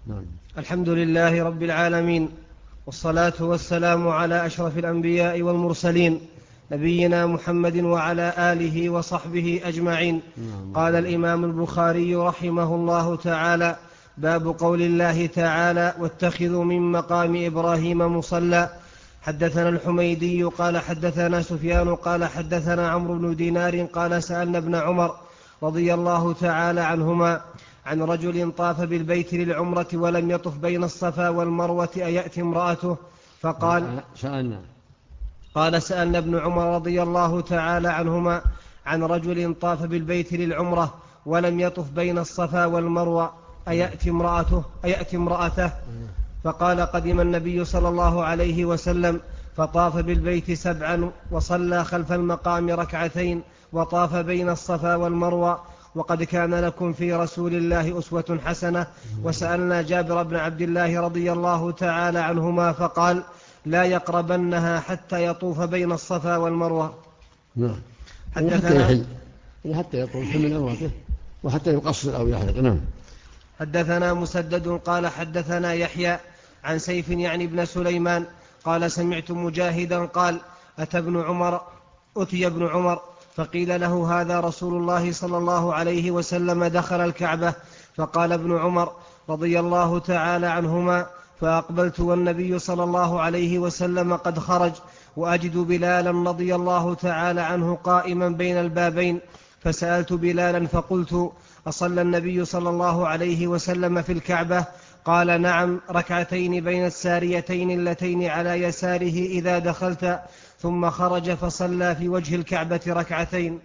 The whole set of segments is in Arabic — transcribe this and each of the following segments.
نعم. الحمد لله رب العالمين، والصلاة والسلام على أشرف الأنبياء والمرسلين، نبينا محمد وعلى آله وصحبه أجمعين. قال الإمام البخاري رحمه الله تعالى: باب قول الله تعالى: واتخذوا من مقام إبراهيم مصلى. حدثنا الحميدي قال حدثنا سفيان قال حدثنا عمرو بن دينار قال سألنا ابن عمر رضي الله تعالى عنهما عن رجل طاف بالبيت للعمرة ولم يطف بين الصفا والمروة أيأتي امرأته؟ فقال سألنا ابن عمر رضي الله تعالى عنهما عن رجل طاف بالبيت للعمرة ولم يطف بين الصفا والمروة أيأتي امرأته؟ فقال: قدم النبي صلى الله عليه وسلم فطاف بالبيت 7 وصلى خلف المقام 2 وطاف بين الصفا والمروة، وقد كان لكم في رسول الله أسوة حسنة. وسألنا جابر بن عبد الله رضي الله تعالى عنهما فقال: لا يقربنها حتى يطوف بين الصفا والمروة. نعم. حتى يطوف من عمرته وحتى يقصر أو يحلق. نعم. حدثنا مسدد قال حدثنا يحيى عن سيف يعني ابن سليمان قال سمعت مجاهدا قال: أتي ابن عمر فقيل له: هذا رسول الله صلى الله عليه وسلم دخل الكعبة. فقال ابن عمر رضي الله تعالى عنهما: فأقبلت والنبي صلى الله عليه وسلم قد خرج، وأجد بلالا رضي الله تعالى عنه قائما بين البابين، فسألت بلالا فقلت: أصلى النبي صلى الله عليه وسلم في الكعبة؟ قال: نعم، 2 بين الساريتين اللتين على يساره إذا دخلت، ثم خرج فصلى في وجه الكعبة 2.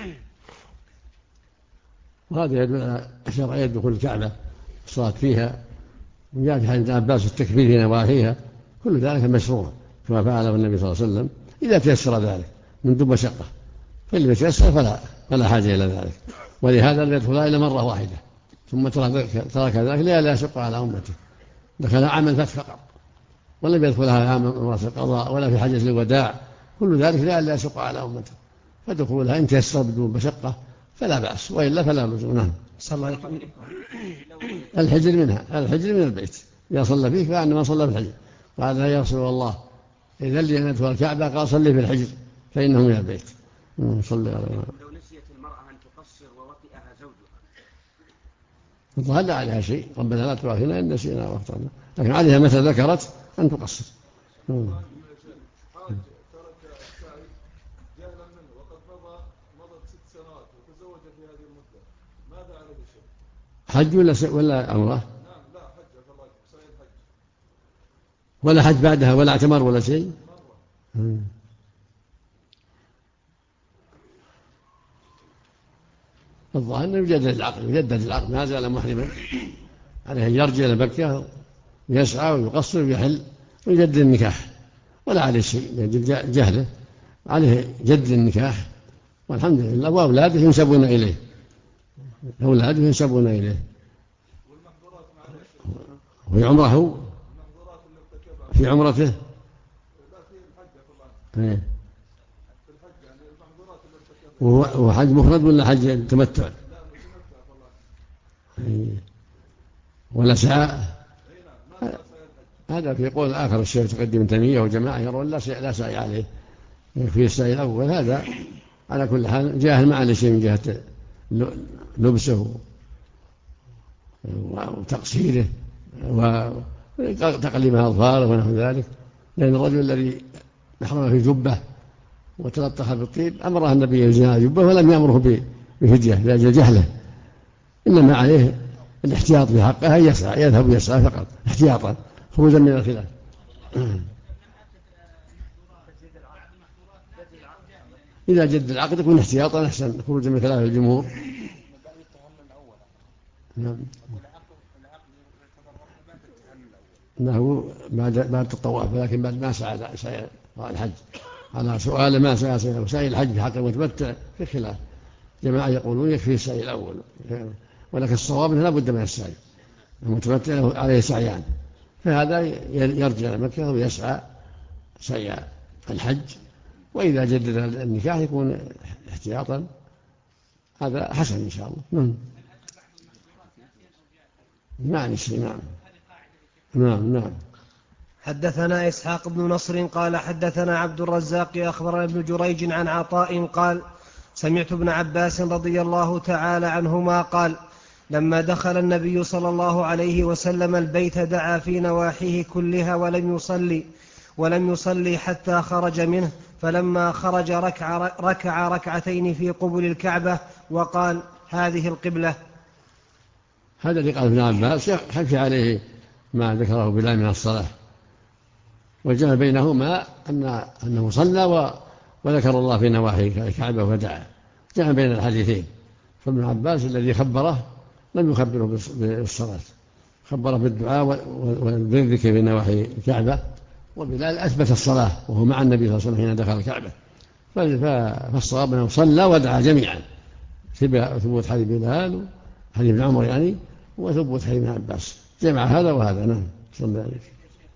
وهذا يدل على شرعية دخول الكعبة الصلاة فيها، وجاء في حديث ابن عباس التكبير في نواحيها، كل ذلك مشروع كما فعله النبي صلى الله عليه وسلم إذا تيسر ذلك من دون مشقة، فإن يتيسر فلا حاجة إلى ذلك. ولهذا لم يدخلها إلا مرة واحدة ثم ترك ذلك لا يشق على أمته، دخل عام الفتح فقط ولم يدخلها عام عمرة القضاء ولا في حجة الوداع، كل ذلك لا يشق على أمته، فدخولها إن تيسر بدون مشقة فلا بأس، وإلا فلا لزوم. نعم. الحجر من البيت إذا صلى فيه فأنما صلى في الحجر. قال: يا رسول الله إذا لي أن أدخل الكعبة؟ قال: صلي في الحجر فإنه من البيت. صلي على لو نسيت المرأة أن تقصر ووطئها زوجها، الظاهر لا عليها شيء، ربنا لا تؤاخذنا إن نسينا واخطأنا، لكن عليها متى ذكرت أن تقصر. جهلا منه وقد مضت 6 سنوات وتزوج في هذه المدة، ماذا عليه الشيء؟ حج ولا عمرة؟ نعم، لا حج، فالله صحيح الحج ولا حج بعدها ولا اعتمر ولا شيء. الظاهر أنه يجدد العقد ما زال محرما، عليه أن يرجع إلى مكة ويسعى ويقصر ويحل ويجدد النكاح، ولا عليه شيء جهله، عليه جدد النكاح والحمد لله، وأولاده ينسبون إليه، وفي عمره في عمرته وهو حج مفرد ولا حج تمتع ولا سعى؟ هذا في قول آخر الشيخ تقدم ابن تيمية وجماعة يرون لا سعي عليه في السعي الأول. هذا على كل حال جاهل ما عليه شيء من جهة لبسه وتقصيره وتقليم أظفاره ونحو ذلك، لأن الرجل الذي محرم في جبة وتلطخ بالطيب أمره النبي يزينها جبه ولم يأمره بفدية لأجل جهله، إنما عليه الاحتياط في حقها، يذهب يسعى فقط احتياطا خروجا من الخلاف. إذا جد العقد يكون احتياطا أحسن خروجا من خلاف الجمهور. نعم. أنه بعد الطواف، ولكن بعد ما سعى الحج. على سؤال ما سعي الحج في حق المتمتع في خلاف، جماعة يقولون يكفي السعي الأول، ولكن الصواب لا بد من السعي، المتمتع عليه سعيان، فهذا يرجع إلى مكة ويسعى سعي الحج، وإذا جدد النكاح يكون احتياطا، هذا حسن إن شاء الله. معنى الشيء. نعم. نعم. حدثنا إسحاق بن نصر قال حدثنا عبد الرزاق أخبرنا ابن جريج عن عطاء قال سمعت ابن عباس رضي الله تعالى عنهما قال لما دخل النبي صلى الله عليه وسلم البيت دعا في نواحيه كلها ولم يصلي حتى خرج منه، فلما خرج ركع ركعتين في قبل الكعبة وقال هذه القبلة. هذا اللي قال ابن عباس يخفي عليه ما ذكره بلال من الصلاة، وجمع بينهما أنه صلى وذكر الله في نواحي الكعبة ودعا، جمع بين الحديثين. فابن عباس الذي خبره لم يخبره بالصلاة، خبره بالدعاء والذكر في نواحي الكعبة، وبلال أثبت الصلاة وهو مع النبي صلى الله عليه وسلم حين دخل الكعبة، فالصواب أنه صلى ودعا جميعا، ثبوت حديث بلال حديث ابن عمر يعني، وثبوت حديث ابن عباس، جمع هذا وهذا. نعم صلى عليك.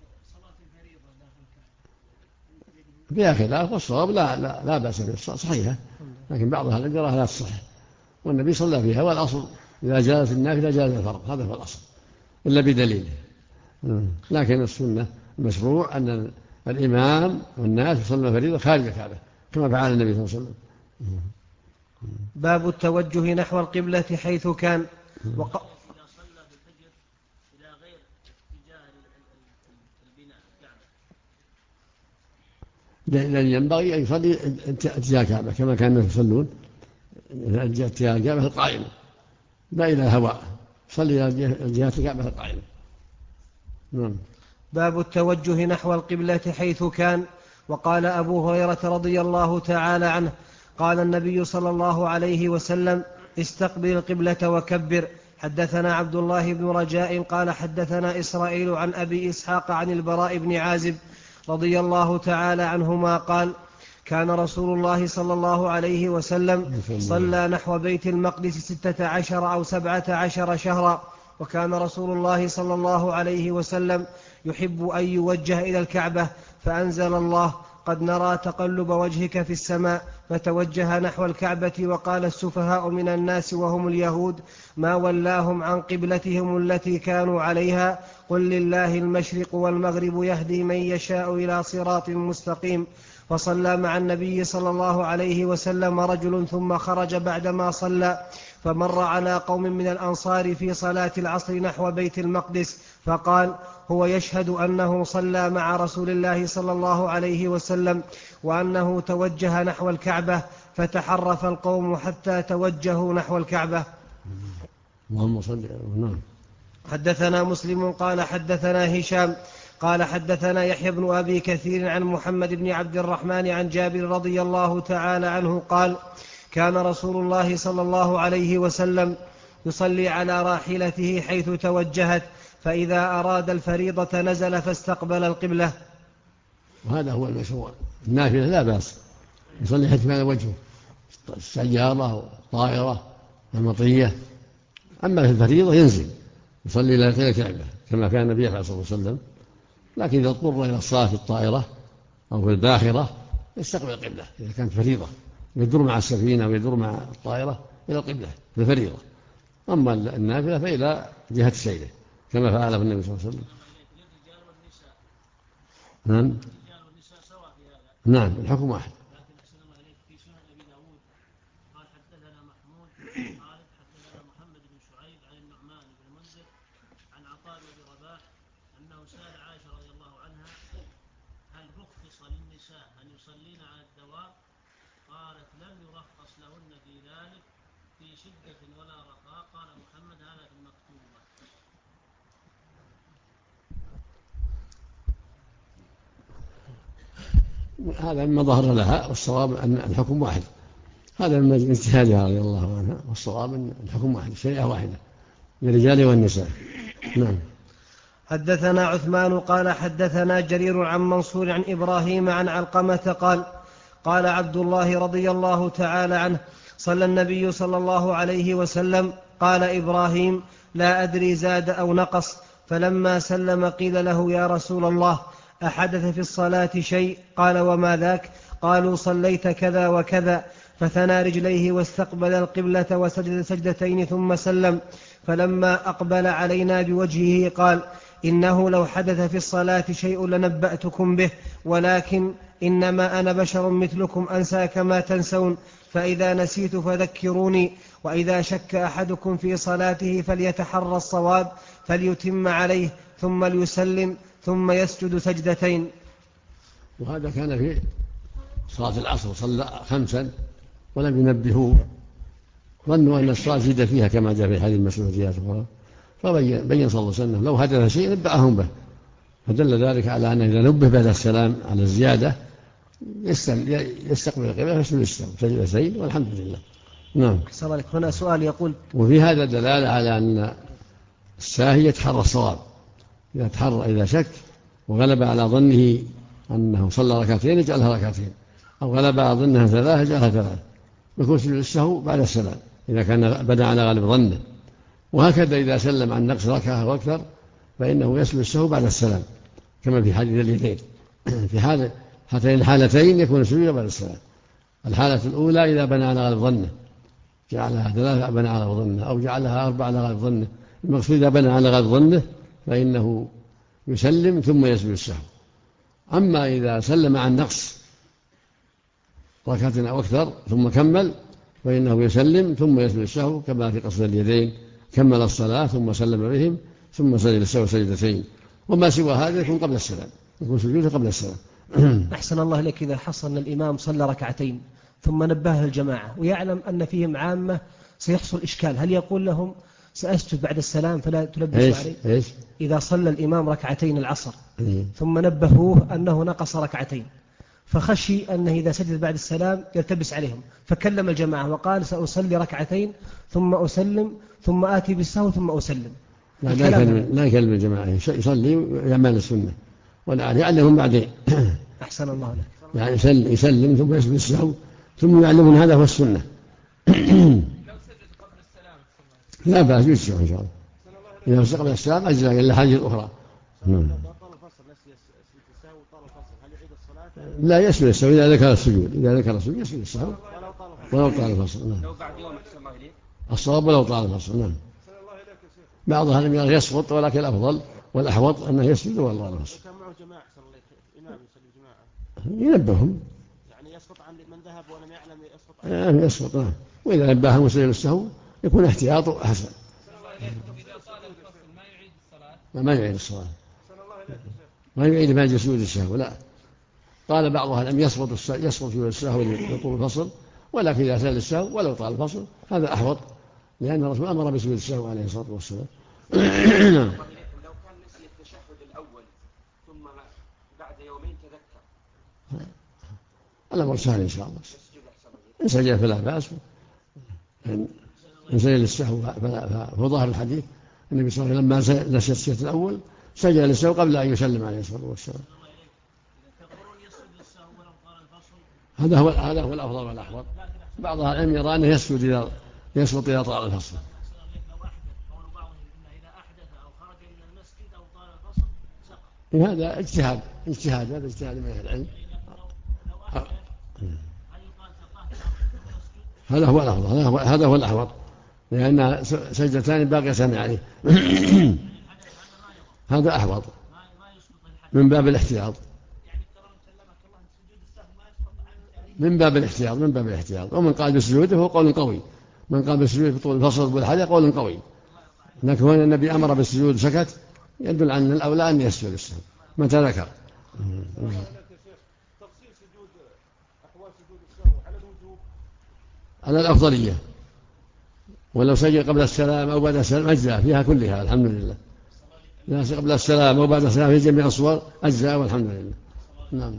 فيها خلاف، والصواب لا بأس بالصلاة صحيحة، لكن بعضها الأجرة لا تصح، والنبي صلى فيها، والأصل إذا جازت النافلة جاز الفرض، هذا هو الأصل إلا بدليل. لكن السنة المشروع أن الإمام والناس يصلون فريضة خارج الكعبة كما فعل النبي صلى الله عليه وسلم. باب التوجه نحو القبلة حيث كان. إذا صلى بالفجر إلى غير اتجاه البناء الكعبة، لأن ينبغي أن يصلي اتجاه الكعبة كما كانوا يصلون اتجاه الكعبة القائمة، لا إلى الهواء، صلي إلى جهة الكعبة القائمة. نعم. باب التوجه نحو القبلة حيث كان. وقال أبو هريرة رضي الله تعالى عنه قال النبي صلى الله عليه وسلم استقبل القبلة وكبر. حدثنا عبد الله بن رجاء قال حدثنا إسرائيل عن أبي إسحاق عن البراء بن عازب رضي الله تعالى عنهما قال كان رسول الله صلى الله عليه وسلم صلى نحو بيت المقدس 16 أو 17 شهرا، وكان رسول الله صلى الله عليه وسلم يحب أن يوجه إلى الكعبة، فأنزل الله قد نرى تقلب وجهك في السماء، فتوجه نحو الكعبة. وقال السفهاء من الناس وهم اليهود ما ولاهم عن قبلتهم التي كانوا عليها، قل لله المشرق والمغرب يهدي من يشاء إلى صراط مستقيم. فصلى مع النبي صلى الله عليه وسلم رجل ثم خرج بعدما صلى، فمر على قوم من الأنصار في صلاة العصر نحو بيت المقدس، فقال هو يشهد أنه صلى مع رسول الله صلى الله عليه وسلم وأنه توجه نحو الكعبة، فتحرف القوم حتى توجهوا نحو الكعبة. اللهم صل. نعم. حدثنا مسلم قال حدثنا هشام قال حدثنا يحيى بن أبي كثير عن محمد بن عبد الرحمن عن جابر رضي الله تعالى عنه قال كان رسول الله صلى الله عليه وسلم يصلي على راحلته حيث توجهت، فإذا أراد الفريضة نزل فاستقبل القبلة. وهذا هو المشروع. النافلة لا بأس يصلي حيث كان وجهه، السيارة والطائرة المطية. أما في الفريضة ينزل يصلي إلى الكعبة كما كان النبي صلى الله عليه وسلم، لكن إذا اضطر إلى الصلاة في الطائرة أو في الباخرة يستقبل القبلة إذا كانت فريضة، يدور مع السفينة ويدور مع الطائرة إلى القبلة في الفريضة. أما النافلة فإلى جهة سيره كما فعل في النبي صلى الله عليه وسلم. نعم الحكم واحد. هذا مما ظهر لها، والصواب أن الحكم واحد. هذا من اجتهادها رضي الله عنها، والصواب أن الحكم واحد، الشريعة واحدة للرجال والنساء. نعم. حدثنا عثمان قال حدثنا جرير عن منصور عن إبراهيم عن علقمة قال قال عبد الله رضي الله تعالى عنه صلى النبي صلى الله عليه وسلم. قال إبراهيم لا أدري زاد أو نقص، فلما سلم قيل له يا رسول الله أحدث في الصلاة شيء؟ قال وما ذاك؟ قالوا صليت كذا وكذا، فثنى رجليه واستقبل القبلة وسجد سجدتين ثم سلم، فلما أقبل علينا بوجهه قال إنه لو حدث في الصلاة شيء لنبأتكم به، ولكن إنما أنا بشر مثلكم أنسى كما تنسون، فإذا نسيت فذكروني. وإذا شك أحدكم في صلاته فليتحرى الصواب، فليتم عليه ثم ليسلم ثم يسجد سجدتين. وهذا كان في صلاة العصر، صلى 5 ولم ينبهوه، ظنوا أن الصلاة زيد فيها كما جاء في حديث مسعود زيادة أخرى، فبين صلى الله عليه وسلم لو حدث شيء نبأهم به، فدل ذلك على أنه إذا نبه بعد السلام على الزيادة يستقبل القبلة ويسجد سجدتين والحمد لله. نعم. هنا سؤال يقول: وفي هذا دلالة على أن الساهي يتحرى الصواب، إذا شك وغلب على ظنه أنه صلى ركعتين يجعلها ركعتين، أو غلب على ظنها 3 يجعلها 3، يكون سجود السهو بعد السلام إذا كان بنى على غالب ظنه. وهكذا إذا سلم عن نقص ركعة وأكثر فإنه يسجد السهو بعد السلام، كما في حديث اليدين. في هاتين الحالتين يكون السجود بعد السلام. الحالة الأولى إذا بنى على غالب ظنه جعلها 3 بنى على غالب ظنه، أو جعلها 4 على غالب ظنه. المقصود إذا بنى على غالب ظنه فإنه يسلم ثم يسجد السهو. أما إذا سلم عن نقص ركعة أو أكثر ثم كمل فإنه يسلم ثم يسجد السهو، كما في قصد اليدين، كمل الصلاة ثم سلم بهم ثم سجد السهو سجدتين. وما سوى هذا يكون قبل السلام، يكون سجوده قبل السلام. أحسن الله لك. إذا حصل أن الإمام صلى ركعتين ثم نبهه الجماعة ويعلم أن فيهم عامة سيحصل إشكال، هل يقول لهم سأسجد بعد السلام فلا تلبسوا عليه؟ إذا صلى الإمام ركعتين العصر ثم نبهوه أنه نقص ركعتين، فخشي أنه إذا سجد بعد السلام يلتبس عليهم، فكلم الجماعة وقال سأصلي ركعتين ثم أسلم ثم آتي بالسهو ثم أسلم. لا يكلم الجماعة، يصلي ويعمل السنة ولا يعلمهم بعدين. أحسن الله لك. يعني يسلم ثم يسجد السهو ثم يعلمون هذا هو السنة. لا بأس يسجد إن شاء الله. إذا استقبل السلام أجزاء إلا حاجة أخرى. لا يسجد السهو إذا ذكر السجود، يسجد السهو ولو طال الفصل. نعم. الصواب ولو طال الفصل. نعم. بعضها لم يسقط، ولكن الأفضل والأحوط أنه يسجد ولو طال الفصل. ينبههم. يعني يسقط عن من ذهب ولم يعلم يسقط. نعم. وإذا نبههم وسجد السهو يكون احتياطه أحسن. ما يعيد الصلاة، ما يعيد ما يجي سجود السهو. لا، قال بعضها لم يسقط سجود السهو لطول الفصل، ولكن إذا سجد السهو ولو طال الفصل هذا أحوط، لأن الرسول أمر بسجود السهو عليه الصلاة والسلام. لو كان نسي التشهد الأول ثم بعد يومين تذكر الأمر سهل إن شاء الله. إن سجد فلا بأس، إن سجد السهو فظاهر الحديث النبي صلى الله عليه وسلم لما نسي التشهد الأول سجد السهو قبل أن يسلم عليه الصلاة والسلام. هذا هو الأفضل والأحوط. بعض العلم يرى أنه يسقط إذا طال الفصل. هذا اجتهاد من أهل العلم. هذا هو الأفضل، هذا هو الأحوط، لأن سجدتان باقيتان عليه. هذا أحوط من باب الاحتياط، من باب الاحتياط. ومن قال بسجوده هو قول قوي، من قال بسجوده في طول الفصل والحاجة قول قوي، لكن هنا النبي أمر بالسجود سكت، يدل عن الأولى أن يسجد السهو متى ذكر. تفصيل سجود أحوال سجود السهو على الوجوب على الأفضلية، ولو سجد قبل السلام أو بعد السلام أجزاء فيها كلها الحمد لله. لا سجد قبل السلام أو بعد السلام في جميع الصور أجزاء والحمد لله. نعم.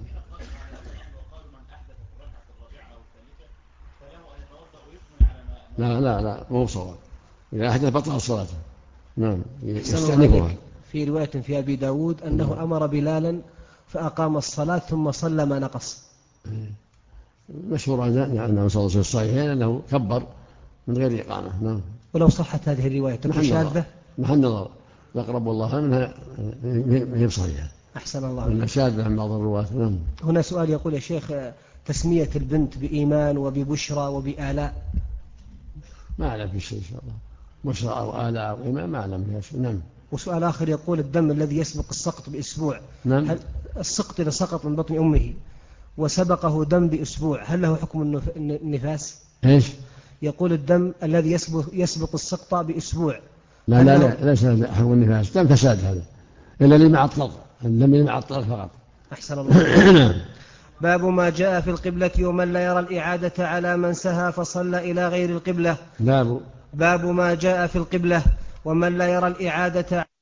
لا مو صواب، إذا أحدث بطل صلاته. نعم يستأنفها. في رواية في أبي داود أنه أمر بلالا فأقام الصلاة ثم صلى ما نقص. مشهور أنه صلى في الصحيحين أنه كبر من غير إقامة. نعم. ولو صحت هذه الرواية تكون شاذة. محل نظر، يقرب الله منها هي صحيحة. أحسن الله. من شاذة عن بعض الرواة. نعم. هنا سؤال يقول يا شيخ: تسمية البنت بإيمان وببشرى وبآلاء، ما أعلم في شيء إن شاء الله، بشرى أو آلاء أو إيمان ما أعلم فيها شيء. نعم. وسؤال آخر يقول الدم الذي يسبق السقط بأسبوع، نعم. هل السقط إذا سقط من بطن أمه وسبقه دم بأسبوع هل له حكم النفاس؟ إيش؟ يقول الدم الذي يسبق السقط بأسبوع. لا لا لا، ليس حكم النفاس، دم فساد هذا، إلا اللي مع الطلق، الدم اللي مع الطلق فقط. أحسن الله. باب ما جاء في القبلة ومن لا يرى الإعادة على من سهى فصلى إلى غير القبلة. باب ما جاء في القبلة ومن لا يرى الإعادة